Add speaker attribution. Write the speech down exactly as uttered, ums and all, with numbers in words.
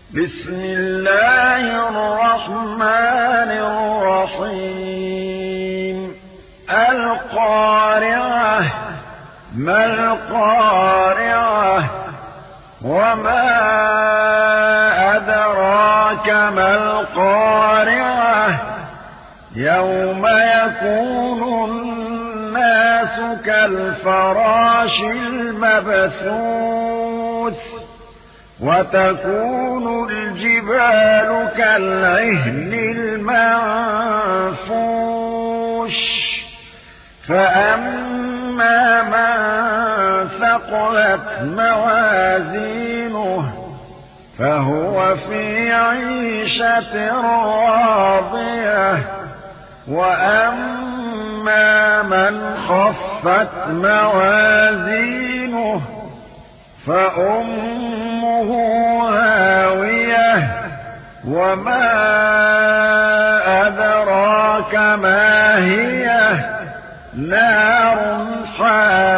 Speaker 1: بسم الله الرحمن الرحيم القارعة ما القارعة وما أدراك ما القارعة يوم يكون الناس كالفراش المبثوث وتكون الجبال كالعهن المنفوش فأما من ثقلت موازينه فهو في عيشة راضية وأما من خفت موازينه فأمه هاوية وما أدراك ما هي نار حامية